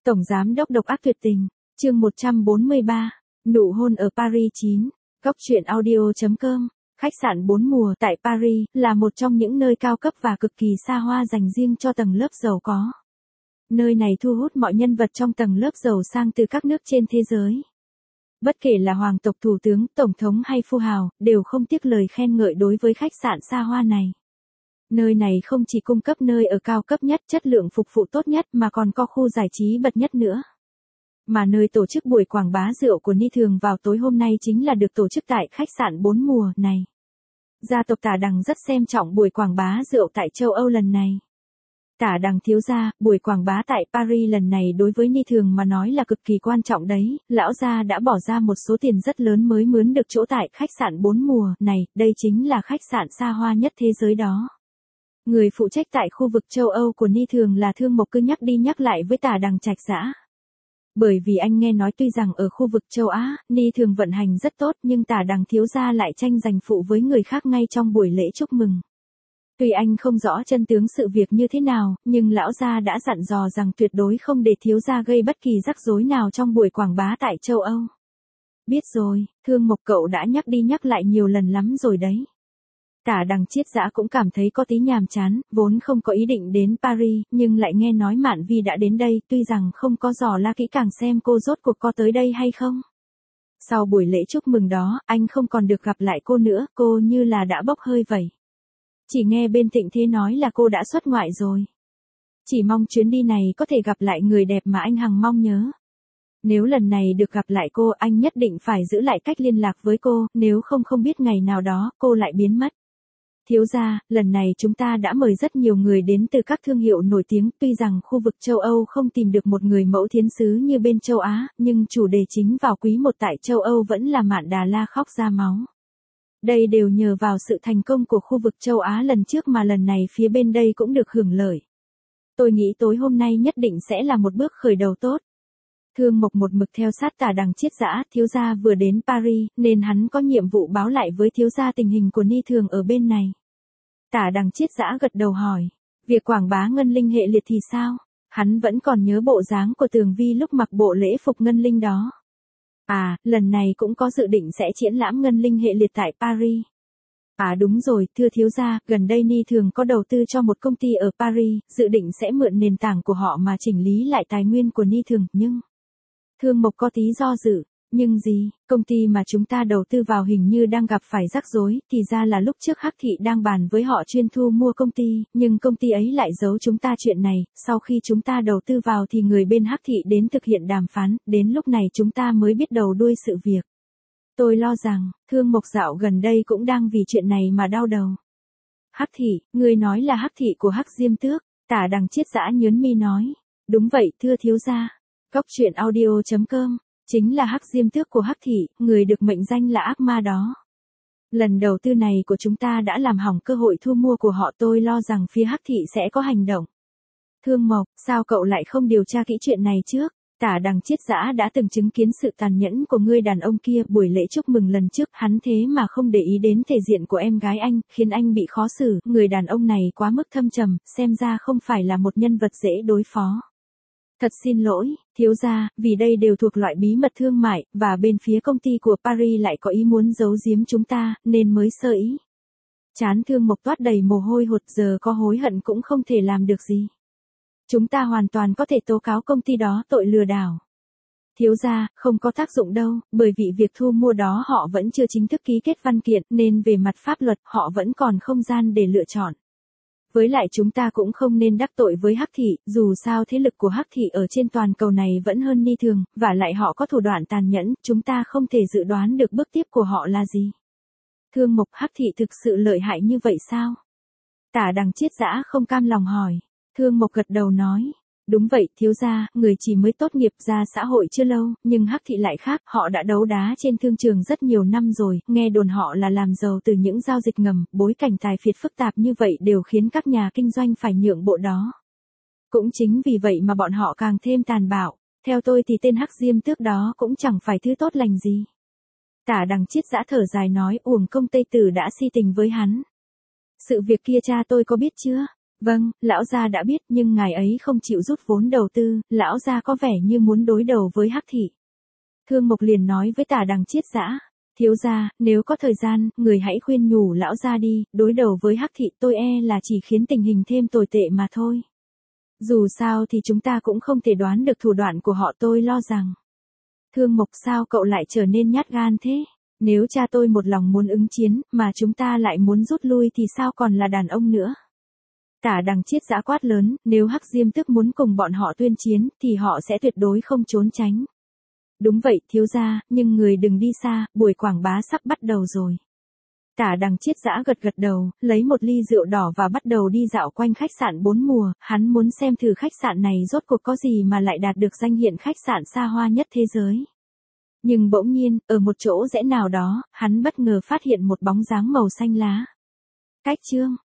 Tổng giám đốc độc ác tuyệt tình, chương 143, nụ hôn ở Paris 9, Góc truyện audio.com. Khách sạn 4 mùa tại Paris là một trong những nơi cao cấp và cực kỳ xa hoa dành riêng cho tầng lớp giàu có. Nơi này thu hút mọi nhân vật trong tầng lớp giàu sang từ các nước trên thế giới. Bất kể là hoàng tộc, thủ tướng, tổng thống hay phú hào, đều không tiếc lời khen ngợi đối với khách sạn xa hoa này. Nơi này không chỉ cung cấp nơi ở cao cấp nhất, chất lượng phục vụ tốt nhất mà còn có khu giải trí bậc nhất nữa. Mà nơi tổ chức buổi quảng bá rượu của Ni Thường vào tối hôm nay chính là được tổ chức tại khách sạn 4 mùa này. Gia tộc Tả Đằng rất xem trọng buổi quảng bá rượu tại châu Âu lần này. Tả Đằng thiếu gia, buổi quảng bá tại Paris lần này đối với Ni Thường mà nói là cực kỳ quan trọng đấy, lão gia đã bỏ ra một số tiền rất lớn mới mướn được chỗ tại khách sạn 4 mùa này, đây chính là khách sạn xa hoa nhất thế giới đó. Người phụ trách tại khu vực châu Âu của Ni Thường là Thương Mộc cứ nhắc đi nhắc lại với Tả Đằng Trạch Dã. Bởi vì anh nghe nói tuy rằng ở khu vực châu Á, Ni Thường vận hành rất tốt nhưng Tả Đằng thiếu gia lại tranh giành phụ với người khác ngay trong buổi lễ chúc mừng. Tuy anh không rõ chân tướng sự việc như thế nào, nhưng lão gia đã dặn dò rằng tuyệt đối không để thiếu gia gây bất kỳ rắc rối nào trong buổi quảng bá tại châu Âu. Biết rồi, Thương Mộc cậu đã nhắc đi nhắc lại nhiều lần lắm rồi đấy. Tả Đằng Triết Dã cũng cảm thấy có tí nhàm chán, vốn không có ý định đến Paris, nhưng lại nghe nói Mạn Vi đã đến đây, tuy rằng không có dò la kỹ càng xem cô rốt cuộc có tới đây hay không. Sau buổi lễ chúc mừng đó, anh không còn được gặp lại cô nữa, cô như là đã bốc hơi vậy. Chỉ nghe bên Thịnh Thế nói là cô đã xuất ngoại rồi. Chỉ mong chuyến đi này có thể gặp lại người đẹp mà anh hằng mong nhớ. Nếu lần này được gặp lại cô, anh nhất định phải giữ lại cách liên lạc với cô, nếu không biết ngày nào đó cô lại biến mất. Thiếu gia, lần này chúng ta đã mời rất nhiều người đến từ các thương hiệu nổi tiếng, tuy rằng khu vực châu Âu không tìm được một người mẫu thiến sứ như bên châu Á, nhưng chủ đề chính vào quý 1 tại châu Âu vẫn là Mạn Đà La khóc ra máu. Đây đều nhờ vào sự thành công của khu vực châu Á lần trước mà lần này phía bên đây cũng được hưởng lợi. Tôi nghĩ tối hôm nay nhất định sẽ là một bước khởi đầu tốt. Thương Mộc một mực theo sát Tả Đằng Triết Dã, thiếu gia vừa đến Paris, nên hắn có nhiệm vụ báo lại với thiếu gia tình hình của Ni Thường ở bên này. Tả Đằng Triết Dã gật đầu hỏi, việc quảng bá ngân linh hệ liệt thì sao? Hắn vẫn còn nhớ bộ dáng của Tường Vi lúc mặc bộ lễ phục ngân linh đó. À, lần này cũng có dự định sẽ triển lãm ngân linh hệ liệt tại Paris. À đúng rồi, thưa thiếu gia, gần đây Ni Thường có đầu tư cho một công ty ở Paris, dự định sẽ mượn nền tảng của họ mà chỉnh lý lại tài nguyên của Ni Thường, nhưng... Thương Mộc có tí do dự, nhưng gì, công ty mà chúng ta đầu tư vào hình như đang gặp phải rắc rối, thì ra là lúc trước Hắc Thị đang bàn với họ chuyên thu mua công ty, nhưng công ty ấy lại giấu chúng ta chuyện này, sau khi chúng ta đầu tư vào thì người bên Hắc Thị đến thực hiện đàm phán, đến lúc này chúng ta mới biết đầu đuôi sự việc. Tôi lo rằng, Thương Mộc dạo gần đây cũng đang vì chuyện này mà đau đầu. Hắc Thị, người nói là Hắc Thị của Hắc Diêm Tước, Tả Đằng Triết Dã nhớn mi nói. Đúng vậy, thưa thiếu gia. Góc truyện audio.com, chính là Hắc Diêm Tước của Hắc Thị, người được mệnh danh là ác ma đó. Lần đầu tư này của chúng ta đã làm hỏng cơ hội thu mua của họ, tôi lo rằng phía Hắc Thị sẽ có hành động. Thương Mộc, sao cậu lại không điều tra kỹ chuyện này trước? Tả Đằng Triết Dã đã từng chứng kiến sự tàn nhẫn của người đàn ông kia, buổi lễ chúc mừng lần trước hắn thế mà không để ý đến thể diện của em gái anh, khiến anh bị khó xử, người đàn ông này quá mức thâm trầm, xem ra không phải là một nhân vật dễ đối phó. Thật xin lỗi, thiếu gia, vì đây đều thuộc loại bí mật thương mại, và bên phía công ty của Paris lại có ý muốn giấu giếm chúng ta, nên mới sơ ý. Trán Thương Mộc toát đầy mồ hôi hột, giờ có hối hận cũng không thể làm được gì. Chúng ta hoàn toàn có thể tố cáo công ty đó tội lừa đảo. Thiếu gia, không có tác dụng đâu, bởi vì việc thu mua đó họ vẫn chưa chính thức ký kết văn kiện, nên về mặt pháp luật họ vẫn còn không gian để lựa chọn. Với lại chúng ta cũng không nên đắc tội với Hắc Thị, dù sao thế lực của Hắc Thị ở trên toàn cầu này vẫn hơn Ni Thường, và lại họ có thủ đoạn tàn nhẫn, chúng ta không thể dự đoán được bước tiếp của họ là gì. Thương Mộc, Hắc Thị thực sự lợi hại như vậy sao? Tả Đằng Triết Dã không cam lòng hỏi. Thương Mộc gật đầu nói. Đúng vậy, thiếu gia, người chỉ mới tốt nghiệp ra xã hội chưa lâu, nhưng Hắc Thị lại khác, họ đã đấu đá trên thương trường rất nhiều năm rồi, nghe đồn họ là làm giàu từ những giao dịch ngầm, bối cảnh tài phiệt phức tạp như vậy đều khiến các nhà kinh doanh phải nhượng bộ đó. Cũng chính vì vậy mà bọn họ càng thêm tàn bạo, theo tôi thì tên Hắc Diêm Tước đó cũng chẳng phải thứ tốt lành gì. Tả Đằng Triết Dã thở dài nói, uổng công Tây Tử đã si tình với hắn. Sự việc kia cha tôi có biết chưa? Vâng, lão gia đã biết nhưng ngài ấy không chịu rút vốn đầu tư, lão gia có vẻ như muốn đối đầu với Hắc thị. Thương Mộc liền nói với Tả Đằng Chiết Dã, thiếu gia, nếu có thời gian, người hãy khuyên nhủ lão gia đi, đối đầu với Hắc thị tôi là chỉ khiến tình hình thêm tồi tệ mà thôi. Dù sao thì chúng ta cũng không thể đoán được thủ đoạn của họ, tôi lo rằng. Thương Mộc, sao cậu lại trở nên nhát gan thế? Nếu cha tôi một lòng muốn ứng chiến, mà chúng ta lại muốn rút lui thì sao còn là đàn ông nữa? Tả Đằng Chiết Dã quát lớn, nếu Hắc Diêm Tức muốn cùng bọn họ tuyên chiến, thì họ sẽ tuyệt đối không trốn tránh. Đúng vậy thiếu gia, nhưng người đừng đi xa, buổi quảng bá sắp bắt đầu rồi. Tả Đằng Chiết Dã gật gật đầu, lấy một ly rượu đỏ và bắt đầu đi dạo quanh khách sạn 4 mùa, hắn muốn xem thử khách sạn này rốt cuộc có gì mà lại đạt được danh hiệu khách sạn xa hoa nhất thế giới. Nhưng bỗng nhiên, ở một chỗ rẽ nào đó, hắn bất ngờ phát hiện một bóng dáng màu xanh lá. Cách chương